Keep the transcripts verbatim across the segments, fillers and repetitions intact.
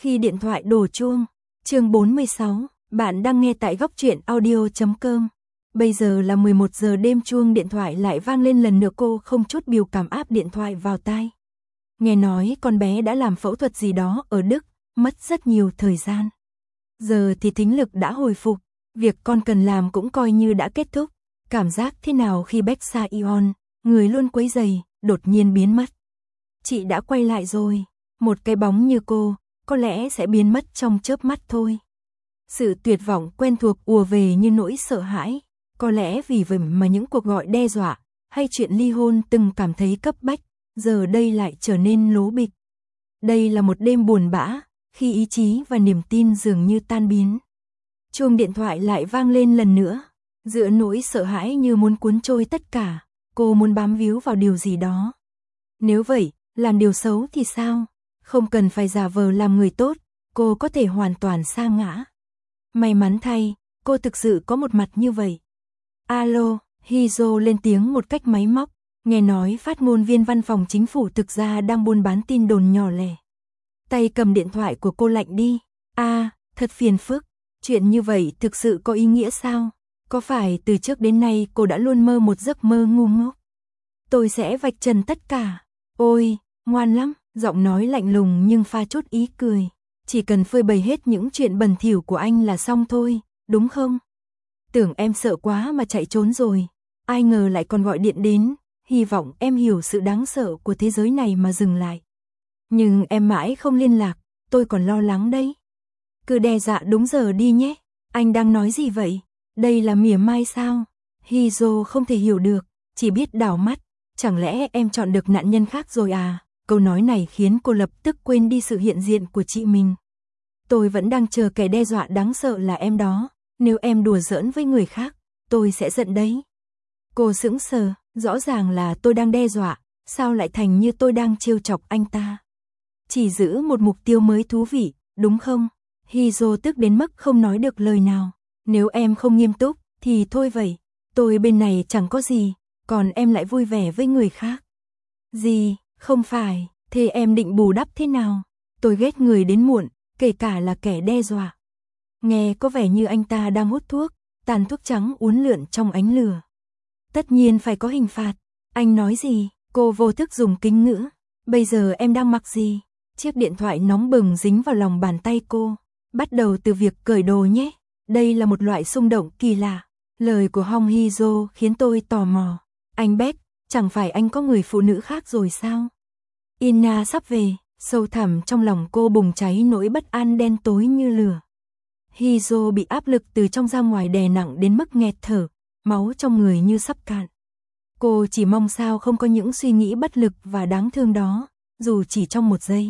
Khi điện thoại đổ chuông, chương bốn mươi sáu, bạn đang nghe tại góc truyện audio chấm com. Bây giờ là mười một giờ đêm, chuông điện thoại lại vang lên lần nữa, cô không chút biểu cảm áp điện thoại vào tai. Nghe nói con bé đã làm phẫu thuật gì đó ở Đức, mất rất nhiều thời gian. Giờ thì thính lực đã hồi phục, việc con cần làm cũng coi như đã kết thúc. Cảm giác thế nào khi Baeksa Yeon, người luôn quấy rầy, đột nhiên biến mất? Chị đã quay lại rồi, một cái bóng như cô, có lẽ sẽ biến mất trong chớp mắt thôi. Sự tuyệt vọng quen thuộc ùa về như nỗi sợ hãi, có lẽ vì vậy mà những cuộc gọi đe dọa, hay chuyện ly hôn từng cảm thấy cấp bách, giờ đây lại trở nên lố bịch. Đây là một đêm buồn bã, khi ý chí và niềm tin dường như tan biến. Chuông điện thoại lại vang lên lần nữa, giữa nỗi sợ hãi như muốn cuốn trôi tất cả, cô muốn bám víu vào điều gì đó. Nếu vậy, làm điều xấu thì sao? Không cần phải giả vờ làm người tốt, cô có thể hoàn toàn sa ngã. May mắn thay, cô thực sự có một mặt như vậy. Alo, Hizo lên tiếng một cách máy móc, nghe nói phát ngôn viên văn phòng chính phủ thực ra đang buôn bán tin đồn nhỏ lẻ. Tay cầm điện thoại của cô lạnh đi. A, à, thật phiền phức, chuyện như vậy thực sự có ý nghĩa sao? Có phải từ trước đến nay cô đã luôn mơ một giấc mơ ngu ngốc? Tôi sẽ vạch trần tất cả. Ôi, ngoan lắm, giọng nói lạnh lùng nhưng pha chút ý cười. Chỉ cần phơi bày hết những chuyện bẩn thỉu của anh là xong thôi, đúng không? Tưởng em sợ quá mà chạy trốn rồi, ai ngờ lại còn gọi điện đến, hy vọng em hiểu sự đáng sợ của thế giới này mà dừng lại. Nhưng em mãi không liên lạc, tôi còn lo lắng đấy. Cứ đe dọa đúng giờ đi nhé, anh đang nói gì vậy? Đây là mỉa mai sao? Hizo không thể hiểu được, chỉ biết đảo mắt, chẳng lẽ em chọn được nạn nhân khác rồi à? Câu nói này khiến cô lập tức quên đi sự hiện diện của chị mình. Tôi vẫn đang chờ kẻ đe dọa đáng sợ là em đó, nếu em đùa giỡn với người khác, tôi sẽ giận đấy. Cô sững sờ, rõ ràng là tôi đang đe dọa, sao lại thành như tôi đang trêu chọc anh ta? Chỉ giữ một mục tiêu mới thú vị, đúng không? Hizo tức đến mức không nói được lời nào. Nếu em không nghiêm túc, thì thôi vậy, tôi bên này chẳng có gì, còn em lại vui vẻ với người khác. Gì, không phải, thế em định bù đắp thế nào? Tôi ghét người đến muộn, kể cả là kẻ đe dọa. Nghe có vẻ như anh ta đang hút thuốc, tàn thuốc trắng uốn lượn trong ánh lửa. Tất nhiên phải có hình phạt. Anh nói gì? Cô vô thức dùng kính ngữ. Bây giờ em đang mặc gì? Chiếc điện thoại nóng bừng dính vào lòng bàn tay cô. Bắt đầu từ việc cởi đồ nhé. Đây là một loại xung động kỳ lạ. Lời của Hong Hizo khiến tôi tò mò. Anh Beck, chẳng phải anh có người phụ nữ khác rồi sao? Ina sắp về, sâu thẳm trong lòng cô bùng cháy nỗi bất an đen tối như lửa. Hizo bị áp lực từ trong ra ngoài đè nặng đến mức nghẹt thở, máu trong người như sắp cạn. Cô chỉ mong sao không có những suy nghĩ bất lực và đáng thương đó, dù chỉ trong một giây.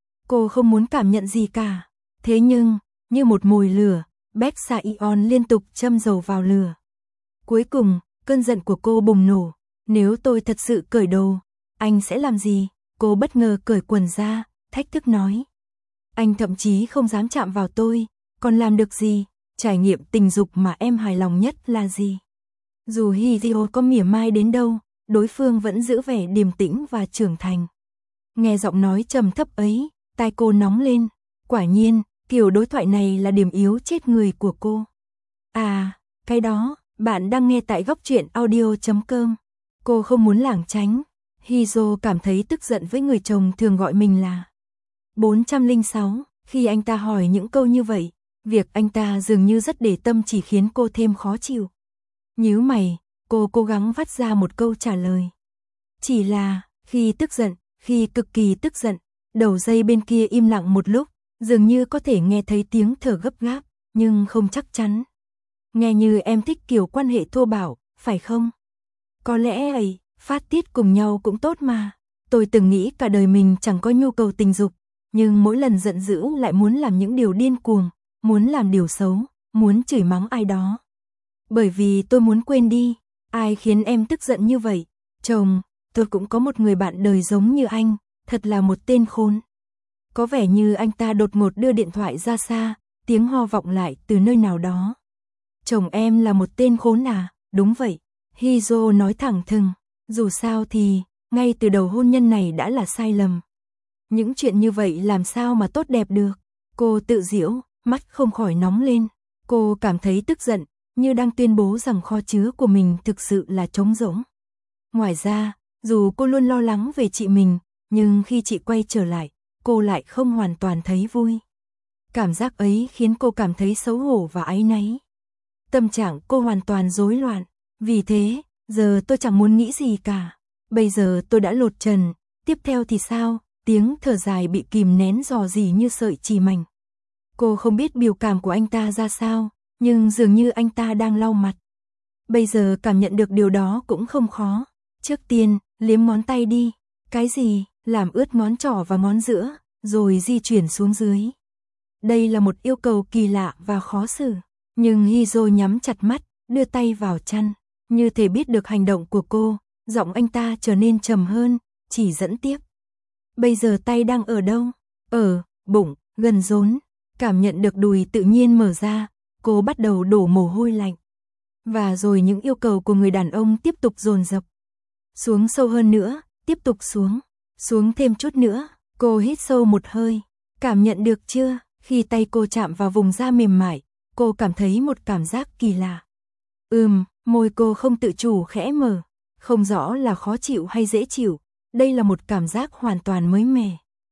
Cô không muốn cảm nhận gì cả. Thế nhưng, như một mồi lửa, Baeksa Yeon liên tục châm dầu vào lửa. Cuối cùng, cơn giận của cô bùng nổ. Nếu tôi thật sự cởi đồ, anh sẽ làm gì? Cô bất ngờ cởi quần ra, thách thức nói. Anh thậm chí không dám chạm vào tôi, còn làm được gì? Trải nghiệm tình dục mà em hài lòng nhất là gì? Dù Hyo có mỉa mai đến đâu, đối phương vẫn giữ vẻ điềm tĩnh và trưởng thành. Nghe giọng nói trầm thấp ấy, tai cô nóng lên. Quả nhiên, kiểu đối thoại này là điểm yếu chết người của cô. À, cái đó, bạn đang nghe tại góc truyện audio chấm com. Cô không muốn lảng tránh. Hizo cảm thấy tức giận với người chồng thường gọi mình là bốn trăm lẻ sáu. Khi anh ta hỏi những câu như vậy, việc anh ta dường như rất để tâm chỉ khiến cô thêm khó chịu. Nhíu mày, cô cố gắng vắt ra một câu trả lời. Chỉ là, khi tức giận, khi cực kỳ tức giận, đầu dây bên kia im lặng một lúc, dường như có thể nghe thấy tiếng thở gấp gáp, nhưng không chắc chắn. Nghe như em thích kiểu quan hệ thô bạo, phải không? Có lẽ ấy, phát tiết cùng nhau cũng tốt mà. Tôi từng nghĩ cả đời mình chẳng có nhu cầu tình dục, nhưng mỗi lần giận dữ lại muốn làm những điều điên cuồng, muốn làm điều xấu, muốn chửi mắng ai đó. Bởi vì tôi muốn quên đi, ai khiến em tức giận như vậy? Chồng, tôi cũng có một người bạn đời giống như anh, thật là một tên khốn. Có vẻ như anh ta đột ngột đưa điện thoại ra xa, tiếng ho vọng lại từ nơi nào đó. Chồng em là một tên khốn à? Đúng vậy, Hizo nói thẳng thừng. Dù sao thì, ngay từ đầu hôn nhân này đã là sai lầm. Những chuyện như vậy làm sao mà tốt đẹp được? Cô tự giễu, mắt không khỏi nóng lên. Cô cảm thấy tức giận, như đang tuyên bố rằng kho chứa của mình thực sự là trống rỗng. Ngoài ra, dù cô luôn lo lắng về chị mình, nhưng khi chị quay trở lại, cô lại không hoàn toàn thấy vui. Cảm giác ấy khiến cô cảm thấy xấu hổ và áy náy. Tâm trạng cô hoàn toàn rối loạn. Vì thế, giờ tôi chẳng muốn nghĩ gì cả. Bây giờ tôi đã lột trần, tiếp theo thì sao? Tiếng thở dài bị kìm nén rò rỉ như sợi chỉ mảnh. Cô không biết biểu cảm của anh ta ra sao, nhưng dường như anh ta đang lau mặt. Bây giờ cảm nhận được điều đó cũng không khó. Trước tiên, liếm ngón tay đi. Cái gì? Làm ướt ngón trỏ và ngón giữa, rồi di chuyển xuống dưới. Đây là một yêu cầu kỳ lạ và khó xử. Nhưng Hee-jo nhắm chặt mắt, đưa tay vào chăn. Như thể biết được hành động của cô, giọng anh ta trở nên trầm hơn, chỉ dẫn tiếp. Bây giờ tay đang ở đâu? Ở bụng, gần rốn. Cảm nhận được đùi tự nhiên mở ra, cô bắt đầu đổ mồ hôi lạnh. Và rồi những yêu cầu của người đàn ông tiếp tục dồn dập. Xuống sâu hơn nữa, tiếp tục xuống. Xuống thêm chút nữa, cô hít sâu một hơi. Cảm nhận được chưa? Khi tay cô chạm vào vùng da mềm mại, cô cảm thấy một cảm giác kỳ lạ. Ừm, môi cô không tự chủ khẽ mở. Không rõ là khó chịu hay dễ chịu. Đây là một cảm giác hoàn toàn mới mẻ.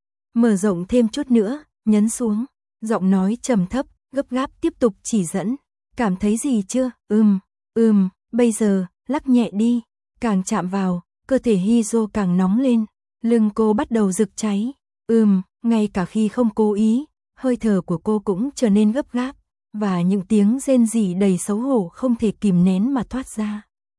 Mở rộng thêm chút nữa, nhấn xuống. Giọng nói trầm thấp, gấp gáp tiếp tục chỉ dẫn. Cảm thấy gì chưa? Ừm, ừm, bây giờ, lắc nhẹ đi. Càng chạm vào, cơ thể Hee-jo càng nóng lên. Lưng cô bắt đầu rực cháy. Ừm, ngay cả khi không cố ý, hơi thở của cô cũng trở nên gấp gáp. Và những tiếng rên rỉ đầy xấu hổ không thể kìm nén mà thoát ra.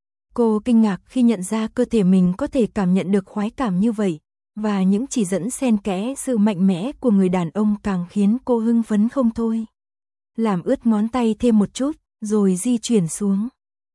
Cô kinh ngạc khi nhận ra cơ thể mình có thể cảm nhận được khoái cảm như vậy. Và những chỉ dẫn xen kẽ sự mạnh mẽ của người đàn ông càng khiến cô hưng phấn không thôi. Làm ướt ngón tay thêm một chút, rồi di chuyển xuống.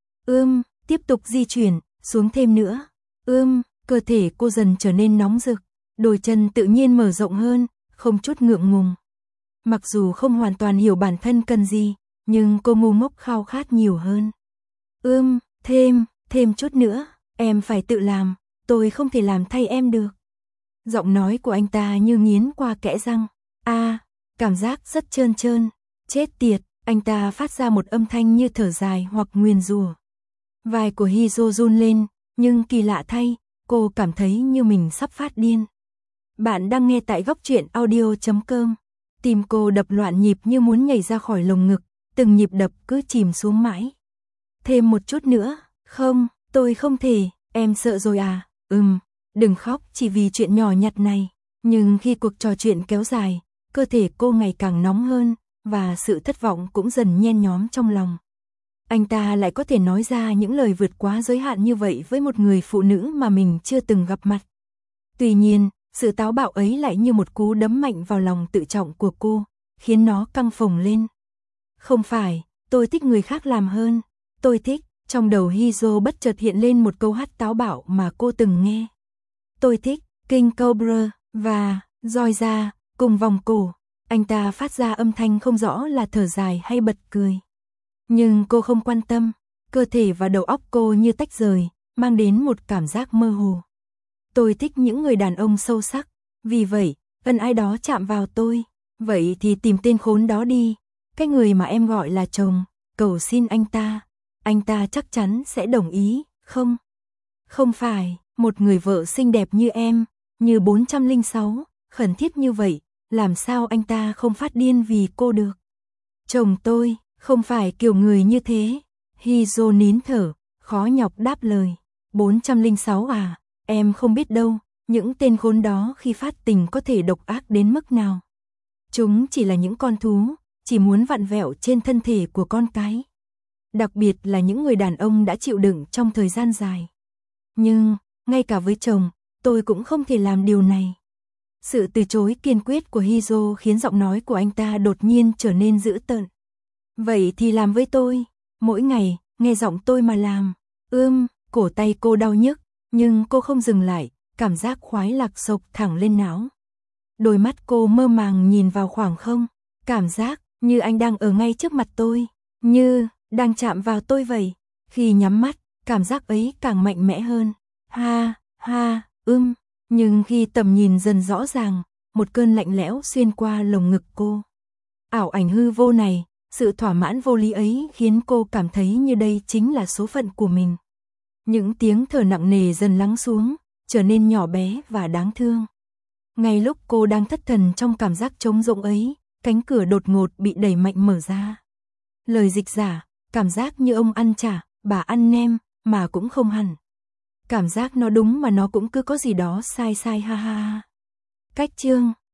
Ưm, tiếp tục di chuyển, xuống thêm nữa. Ưm, cơ thể cô dần trở nên nóng rực. Đôi chân tự nhiên mở rộng hơn, không chút ngượng ngùng. Mặc dù không hoàn toàn hiểu bản thân cần gì, nhưng cô ngu ngốc khao khát nhiều hơn. Ưm, thêm, thêm chút nữa, em phải tự làm, tôi không thể làm thay em được. Giọng nói của anh ta như nghiến qua kẽ răng. A, à, cảm giác rất trơn trơn. Chết tiệt, anh ta phát ra một âm thanh như thở dài hoặc nguyền rủa. Vai của Hee-jo run lên, nhưng kỳ lạ thay, cô cảm thấy như mình sắp phát điên. Bạn đang nghe tại góc truyện audio chấm com. Tim cô đập loạn nhịp như muốn nhảy ra khỏi lồng ngực, từng nhịp đập cứ chìm xuống mãi. Thêm một chút nữa, không, tôi không thể, em sợ rồi à, ừm, đừng khóc chỉ vì chuyện nhỏ nhặt này. Nhưng khi cuộc trò chuyện kéo dài, cơ thể cô ngày càng nóng hơn, và sự thất vọng cũng dần nhen nhóm trong lòng. Anh ta lại có thể nói ra những lời vượt quá giới hạn như vậy với một người phụ nữ mà mình chưa từng gặp mặt. Tuy nhiên, sự táo bạo ấy lại như một cú đấm mạnh vào lòng tự trọng của cô, khiến nó căng phồng lên. Không phải, tôi thích người khác làm hơn. Tôi thích, trong đầu Hee-jo bất chợt hiện lên một câu hát táo bạo mà cô từng nghe. Tôi thích, King Cobra, và, roi ra, cùng vòng cổ. Anh ta phát ra âm thanh không rõ là thở dài hay bật cười. Nhưng cô không quan tâm, cơ thể và đầu óc cô như tách rời, mang đến một cảm giác mơ hồ. Tôi thích những người đàn ông sâu sắc, vì vậy, ân ai đó chạm vào tôi. Vậy thì tìm tên khốn đó đi, cái người mà em gọi là chồng, cầu xin anh ta. Anh ta chắc chắn sẽ đồng ý, không? Không phải, một người vợ xinh đẹp như em, như bốn trăm lẻ sáu, khẩn thiết như vậy, làm sao anh ta không phát điên vì cô được? Chồng tôi, không phải kiểu người như thế. Hee-jo nín thở, khó nhọc đáp lời. bốn trăm lẻ sáu à, em không biết đâu, những tên khốn đó khi phát tình có thể độc ác đến mức nào. Chúng chỉ là những con thú, chỉ muốn vặn vẹo trên thân thể của con cái. Đặc biệt là những người đàn ông đã chịu đựng trong thời gian dài. Nhưng, ngay cả với chồng, tôi cũng không thể làm điều này. Sự từ chối kiên quyết của Hee-jo khiến giọng nói của anh ta đột nhiên trở nên dữ tợn. Vậy thì làm với tôi, mỗi ngày, nghe giọng tôi mà làm. Ưm, cổ tay cô đau nhức, nhưng cô không dừng lại, cảm giác khoái lạc sộc thẳng lên não. Đôi mắt cô mơ màng nhìn vào khoảng không, cảm giác như anh đang ở ngay trước mặt tôi, như đang chạm vào tôi vậy. Khi nhắm mắt, cảm giác ấy càng mạnh mẽ hơn. Ha, ha, ưm, nhưng khi tầm nhìn dần rõ ràng, một cơn lạnh lẽo xuyên qua lồng ngực cô. Ảo ảnh hư vô này, sự thỏa mãn vô lý ấy khiến cô cảm thấy như đây chính là số phận của mình. Những tiếng thở nặng nề dần lắng xuống, trở nên nhỏ bé và đáng thương. Ngay lúc cô đang thất thần trong cảm giác trống rỗng ấy, cánh cửa đột ngột bị đẩy mạnh mở ra. Lời dịch giả, cảm giác như ông ăn chả, bà ăn nem, mà cũng không hẳn. Cảm giác nó đúng mà nó cũng cứ có gì đó sai sai ha ha. Cách chương